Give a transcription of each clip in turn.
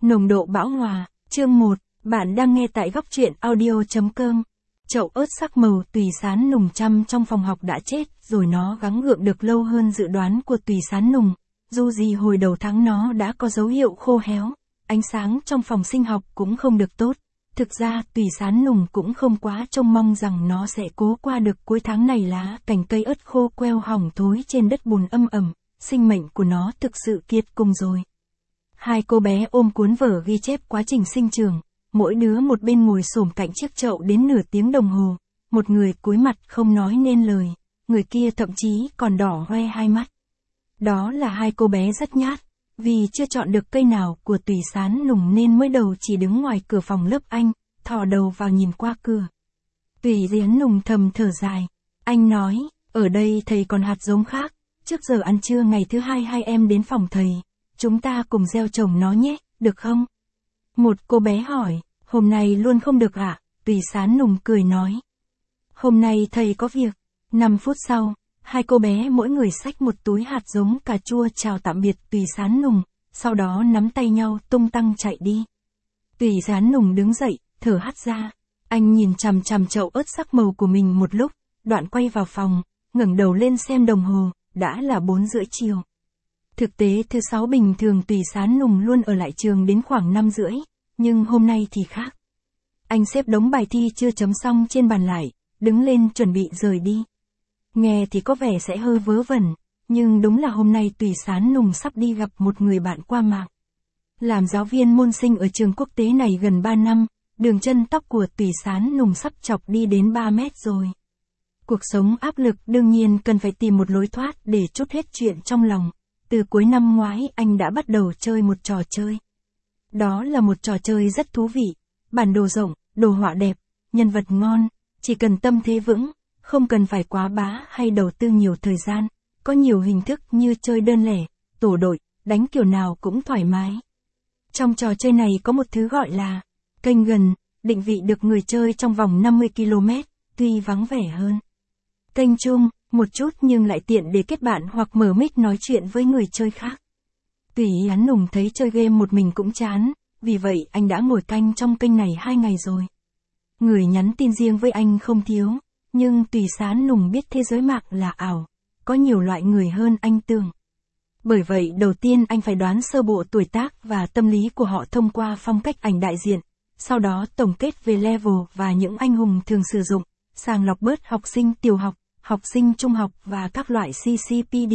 Nồng độ bão hòa, chương 1, bạn đang nghe tại góc truyện audio.com. Chậu ớt sắc màu tùy sán nùng chăm trong phòng học đã chết, rồi nó gắng gượng được lâu hơn dự đoán của tùy sán nùng. Dù gì hồi đầu tháng nó đã có dấu hiệu khô héo, ánh sáng trong phòng sinh học cũng không được tốt. Thực ra tùy sán nùng cũng không quá trông mong rằng nó sẽ cố qua được cuối tháng này. Lá cành cây ớt khô queo hỏng thối trên đất bùn âm ẩm, sinh mệnh của nó thực sự kiệt cùng rồi. Hai cô bé ôm cuốn vở ghi chép quá trình sinh trưởng, mỗi đứa một bên ngồi xổm cạnh chiếc chậu đến nửa tiếng đồng hồ, một người cúi mặt không nói nên lời, người kia thậm chí còn đỏ hoe hai mắt. Đó là hai cô bé rất nhát, vì chưa chọn được cây nào của tùy sán nùng nên mới đầu chỉ đứng ngoài cửa phòng lớp anh, thò đầu vào nhìn qua cửa. Tùy sán nùng thầm thở dài, anh nói, ở đây thầy còn hạt giống khác, trước giờ ăn trưa ngày thứ hai hai em đến phòng thầy. Chúng ta cùng gieo trồng nó nhé, được không? Một cô bé hỏi, hôm nay luôn không được ạ? Tùy sán nùng cười nói. Hôm nay thầy có việc. 5 phút sau, hai cô bé mỗi người xách một túi hạt giống cà chua chào tạm biệt tùy sán nùng, sau đó nắm tay nhau tung tăng chạy đi. Tùy sán nùng đứng dậy, thở hắt ra. Anh nhìn chằm chằm chậu ớt sắc màu của mình một lúc, đoạn quay vào phòng, ngẩng đầu lên xem đồng hồ, đã là 4 rưỡi chiều. Thực tế thứ 6 bình thường tùy sán nùng luôn ở lại trường đến khoảng 5 rưỡi, nhưng hôm nay thì khác. Anh xếp đống bài thi chưa chấm xong trên bàn lại, đứng lên chuẩn bị rời đi. Nghe thì có vẻ sẽ hơi vớ vẩn, nhưng đúng là hôm nay tùy sán nùng sắp đi gặp một người bạn qua mạng. Làm giáo viên môn sinh ở trường quốc tế này gần 3 năm, đường chân tóc của tùy sán nùng sắp chọc đi đến 3 mét rồi. Cuộc sống áp lực đương nhiên cần phải tìm một lối thoát để trút hết chuyện trong lòng. Từ cuối năm ngoái anh đã bắt đầu chơi một trò chơi. Đó là một trò chơi rất thú vị, bản đồ rộng, đồ họa đẹp, nhân vật ngon, chỉ cần tâm thế vững, không cần phải quá bá hay đầu tư nhiều thời gian, có nhiều hình thức như chơi đơn lẻ, tổ đội, đánh kiểu nào cũng thoải mái. Trong trò chơi này có một thứ gọi là kênh gần, định vị được người chơi trong vòng 50 km, tuy vắng vẻ hơn. Kênh chung, một chút nhưng lại tiện để kết bạn hoặc mở mic nói chuyện với người chơi khác. Tùy sán nùng thấy chơi game một mình cũng chán, vì vậy anh đã ngồi canh trong kênh này 2 ngày rồi. Người nhắn tin riêng với anh không thiếu, nhưng tùy sán nùng biết thế giới mạng là ảo, có nhiều loại người hơn anh tưởng. Bởi vậy đầu tiên anh phải đoán sơ bộ tuổi tác và tâm lý của họ thông qua phong cách ảnh đại diện, sau đó tổng kết về level và những anh hùng thường sử dụng, sàng lọc bớt học sinh tiểu học, học sinh trung học và các loại CCPD.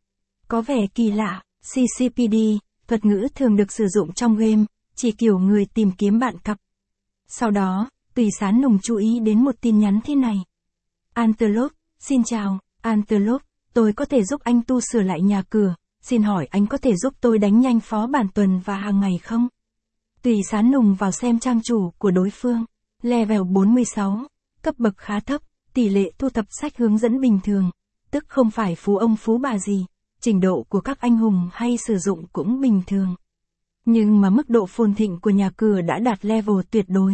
Có vẻ kỳ lạ, CCPD, thuật ngữ thường được sử dụng trong game, chỉ kiểu người tìm kiếm bạn cặp. Sau đó, tùy sán nùng chú ý đến một tin nhắn thế này. Antelope, xin chào, Antelope, tôi có thể giúp anh tu sửa lại nhà cửa, xin hỏi anh có thể giúp tôi đánh nhanh phó bản tuần và hàng ngày không? Tùy sán nùng vào xem trang chủ của đối phương, level 46, cấp bậc khá thấp. Tỷ lệ thu thập sách hướng dẫn bình thường, tức không phải phú ông phú bà gì, trình độ của các anh hùng hay sử dụng cũng bình thường. Nhưng mà mức độ phồn thịnh của nhà cửa đã đạt level tuyệt đối.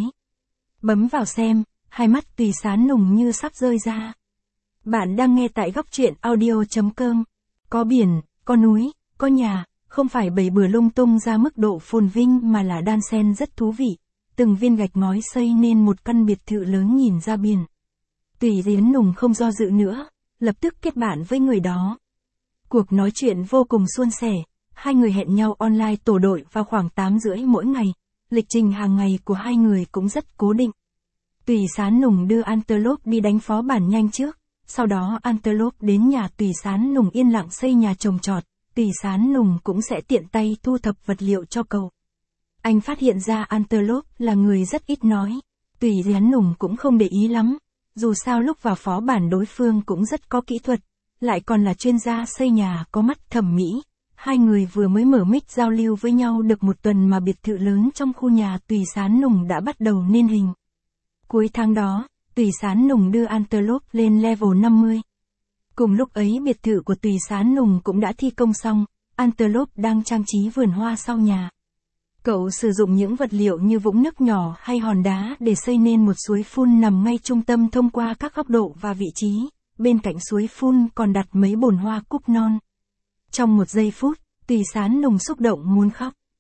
Bấm vào xem, hai mắt tùy sán nùng như sắp rơi ra. Bạn đang nghe tại góc truyện audio.com. Có biển, có núi, có nhà, không phải bày bừa lung tung ra mức độ phồn vinh mà là đan xen rất thú vị. Từng viên gạch ngói xây nên một căn biệt thự lớn nhìn ra biển. Tùy sán nùng không do dự nữa, lập tức kết bạn với người đó. Cuộc nói chuyện vô cùng suôn sẻ, hai người hẹn nhau online tổ đội vào khoảng 8 rưỡi mỗi ngày, lịch trình hàng ngày của hai người cũng rất cố định. Tùy sán nùng đưa Antelope đi đánh phó bản nhanh trước, sau đó Antelope đến nhà tùy sán nùng yên lặng xây nhà trồng trọt, tùy sán nùng cũng sẽ tiện tay thu thập vật liệu cho cậu. Anh phát hiện ra Antelope là người rất ít nói, tùy sán nùng cũng không để ý lắm. Dù sao lúc vào phó bản đối phương cũng rất có kỹ thuật, lại còn là chuyên gia xây nhà có mắt thẩm mỹ. Hai người vừa mới mở mic giao lưu với nhau được một tuần mà biệt thự lớn trong khu nhà tùy sán nùng đã bắt đầu nên hình. Cuối tháng đó, tùy sán nùng đưa Antelope lên level 50. Cùng lúc ấy biệt thự của tùy sán nùng cũng đã thi công xong, Antelope đang trang trí vườn hoa sau nhà. Cậu sử dụng những vật liệu như vũng nước nhỏ hay hòn đá để xây nên một suối phun nằm ngay trung tâm thông qua các góc độ và vị trí, bên cạnh suối phun còn đặt mấy bồn hoa cúc non. Trong một giây phút, tùy sán nùng xúc động muốn khóc.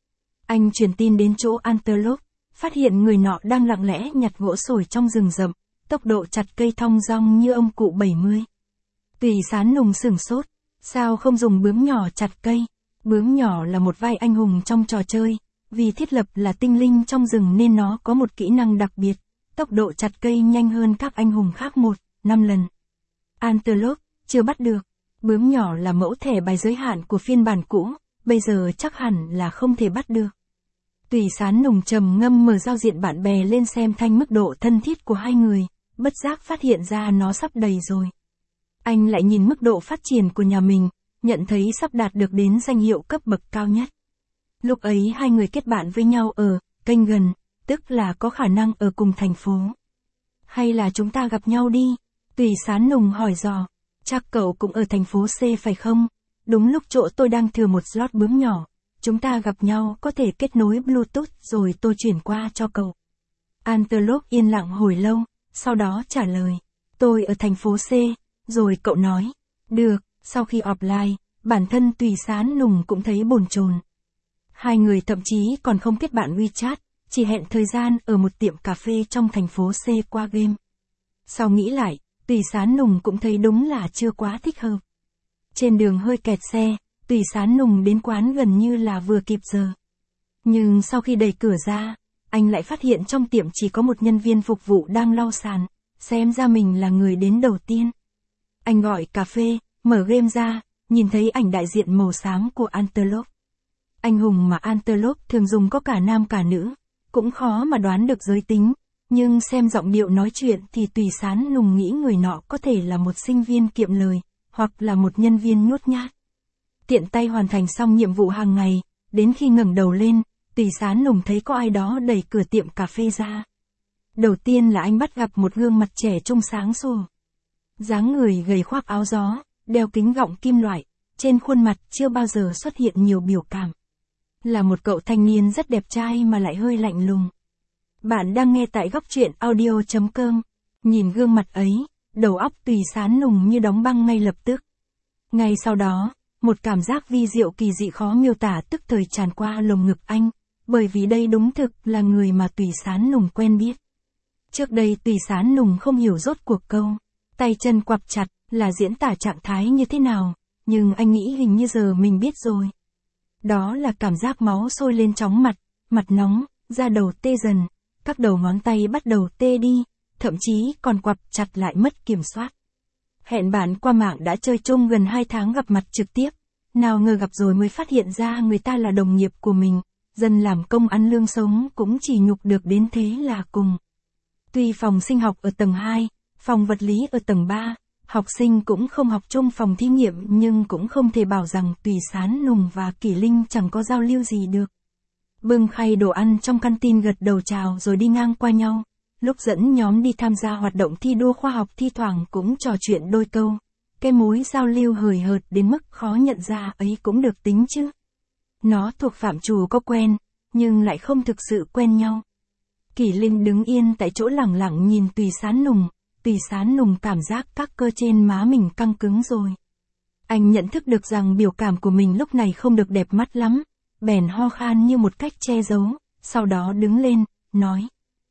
Anh truyền tin đến chỗ Antelope, phát hiện người nọ đang lặng lẽ nhặt gỗ sồi trong rừng rậm, tốc độ chặt cây thong dong như ông cụ 70. Tùy Sán Nùng sửng sốt, sao không dùng bướm nhỏ chặt cây? Bướm nhỏ là một vai anh hùng trong trò chơi, vì thiết lập là tinh linh trong rừng nên nó có một kỹ năng đặc biệt, tốc độ chặt cây nhanh hơn các anh hùng khác 1-5 lần. Antelope, chưa bắt được. Bướm nhỏ là mẫu thẻ bài giới hạn của phiên bản cũ, bây giờ chắc hẳn là không thể bắt được. Tùy Sán Nùng trầm ngâm mở giao diện bạn bè lên xem thanh mức độ thân thiết của hai người, bất giác phát hiện ra nó sắp đầy rồi. Anh lại nhìn mức độ phát triển của nhà mình, nhận thấy sắp đạt được đến danh hiệu cấp bậc cao nhất. Lúc ấy hai người kết bạn với nhau ở kênh gần, tức là có khả năng ở cùng thành phố. Hay là chúng ta gặp nhau đi? Tùy Sán Nùng hỏi dò. Chắc cậu cũng ở thành phố C phải không? Đúng lúc chỗ tôi đang thừa một slot bướm nhỏ. Chúng ta gặp nhau có thể kết nối Bluetooth rồi tôi chuyển qua cho cậu. Antelope yên lặng hồi lâu, sau đó trả lời. Tôi ở thành phố C, rồi cậu nói. Được, sau khi offline, bản thân Tùy Sán Nùng cũng thấy bồn chồn. Hai người thậm chí còn không kết bạn WeChat, chỉ hẹn thời gian ở một tiệm cà phê trong thành phố C qua game. Sau nghĩ lại, Tùy Sán Nùng cũng thấy đúng là chưa quá thích hợp. Trên đường hơi kẹt xe, Tùy Sán Nùng đến quán gần như là vừa kịp giờ. Nhưng sau khi đẩy cửa ra, anh lại phát hiện trong tiệm chỉ có một nhân viên phục vụ đang lau sàn, xem ra mình là người đến đầu tiên. Anh gọi cà phê, mở game ra, nhìn thấy ảnh đại diện màu xám của Antelope. Anh hùng mà Antelope thường dùng có cả nam cả nữ, cũng khó mà đoán được giới tính, nhưng xem giọng điệu nói chuyện thì Tùy Sán Nùng nghĩ người nọ có thể là một sinh viên kiệm lời, hoặc là một nhân viên nhút nhát. Tiện tay hoàn thành xong nhiệm vụ hàng ngày, đến khi ngẩng đầu lên, Tùy Sán Nùng thấy có ai đó đẩy cửa tiệm cà phê ra. Đầu tiên là anh bắt gặp một gương mặt trẻ trung sáng sủa. Dáng người gầy khoác áo gió, đeo kính gọng kim loại, trên khuôn mặt chưa bao giờ xuất hiện nhiều biểu cảm. Là một cậu thanh niên rất đẹp trai mà lại hơi lạnh lùng. Bạn đang nghe tại góc truyện audio.com. Nhìn gương mặt ấy, đầu óc Tùy Sán Nùng như đóng băng ngay lập tức. Ngay sau đó, một cảm giác vi diệu kỳ dị khó miêu tả tức thời tràn qua lồng ngực anh, bởi vì đây đúng thực là người mà Tùy Sán Nùng quen biết. Trước đây Tùy Sán Nùng không hiểu rốt cuộc câu, tay chân quặp chặt, là diễn tả trạng thái như thế nào, nhưng anh nghĩ hình như giờ mình biết rồi. Đó là cảm giác máu sôi lên chóng mặt, mặt nóng, da đầu tê dần, các đầu ngón tay bắt đầu tê đi, thậm chí còn quặp chặt lại mất kiểm soát. Hẹn bạn qua mạng đã chơi chung gần 2 tháng gặp mặt trực tiếp, nào ngờ gặp rồi mới phát hiện ra người ta là đồng nghiệp của mình, dân làm công ăn lương sống cũng chỉ nhục được đến thế là cùng. Tuy phòng sinh học ở tầng 2, phòng vật lý ở tầng 3, học sinh cũng không học chung phòng thí nghiệm nhưng cũng không thể bảo rằng Tùy Sán Nùng và Kỷ Linh chẳng có giao lưu gì được. Bưng khay đồ ăn trong canteen gật đầu chào rồi đi ngang qua nhau. Lúc dẫn nhóm đi tham gia hoạt động thi đua khoa học thi thoảng cũng trò chuyện đôi câu. Cái mối giao lưu hời hợt đến mức khó nhận ra ấy cũng được tính chứ. Nó thuộc phạm trù có quen, nhưng lại không thực sự quen nhau. Kỷ Linh đứng yên tại chỗ lẳng lặng nhìn Tùy Sán Nùng. Tùy Sán Nùng cảm giác các cơ trên má mình căng cứng rồi. Anh nhận thức được rằng biểu cảm của mình lúc này không được đẹp mắt lắm, bèn ho khan như một cách che giấu, sau đó đứng lên, nói.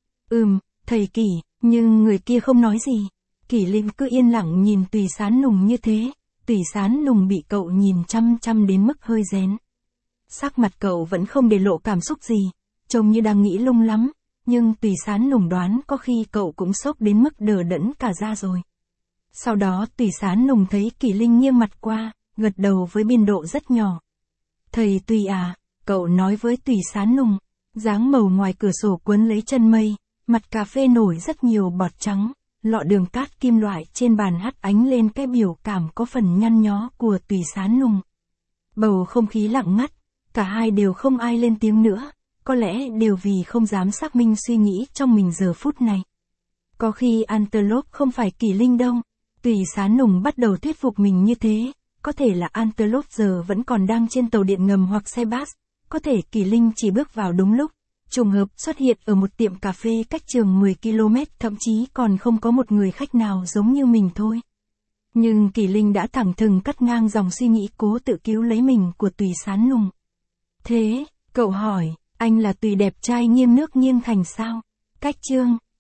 Thầy Kỷ, nhưng người kia không nói gì. Kỷ Linh cứ yên lặng nhìn Tùy Sán Nùng như thế, Tùy Sán Nùng bị cậu nhìn chăm chăm đến mức hơi rén. Sắc mặt cậu vẫn không để lộ cảm xúc gì, trông như đang nghĩ lung lắm, nhưng Tùy Sán Nùng đoán có khi cậu cũng sốc đến mức đờ đẫn cả ra rồi. Sau đó Tùy Sán Nùng thấy Kỷ Linh nghiêng mặt qua, gật đầu với biên độ rất nhỏ. Thầy Tùy à, cậu nói với Tùy Sán Nùng, dáng màu ngoài cửa sổ cuốn lấy chân mây, mặt cà phê nổi rất nhiều bọt trắng, lọ đường cát kim loại trên bàn hắt ánh lên cái biểu cảm có phần nhăn nhó của Tùy Sán Nùng. Bầu không khí lặng ngắt, cả hai đều không ai lên tiếng nữa, có lẽ đều vì không dám xác minh suy nghĩ trong mình giờ phút này. Có khi Antelope không phải Kỷ Linh đâu, Tùy Sán Nùng bắt đầu thuyết phục mình như thế, có thể là Antelope giờ vẫn còn đang trên tàu điện ngầm hoặc xe bus, có thể Kỷ Linh chỉ bước vào đúng lúc, trùng hợp xuất hiện ở một tiệm cà phê cách trường 10 km thậm chí còn không có một người khách nào giống như mình thôi. Nhưng Kỷ Linh đã thẳng thừng cắt ngang dòng suy nghĩ cố tự cứu lấy mình của Tùy Sán Nùng. Thế, cậu hỏi, Anh là Tùy đẹp trai nghiêng nước nghiêng thành sao? Cách chương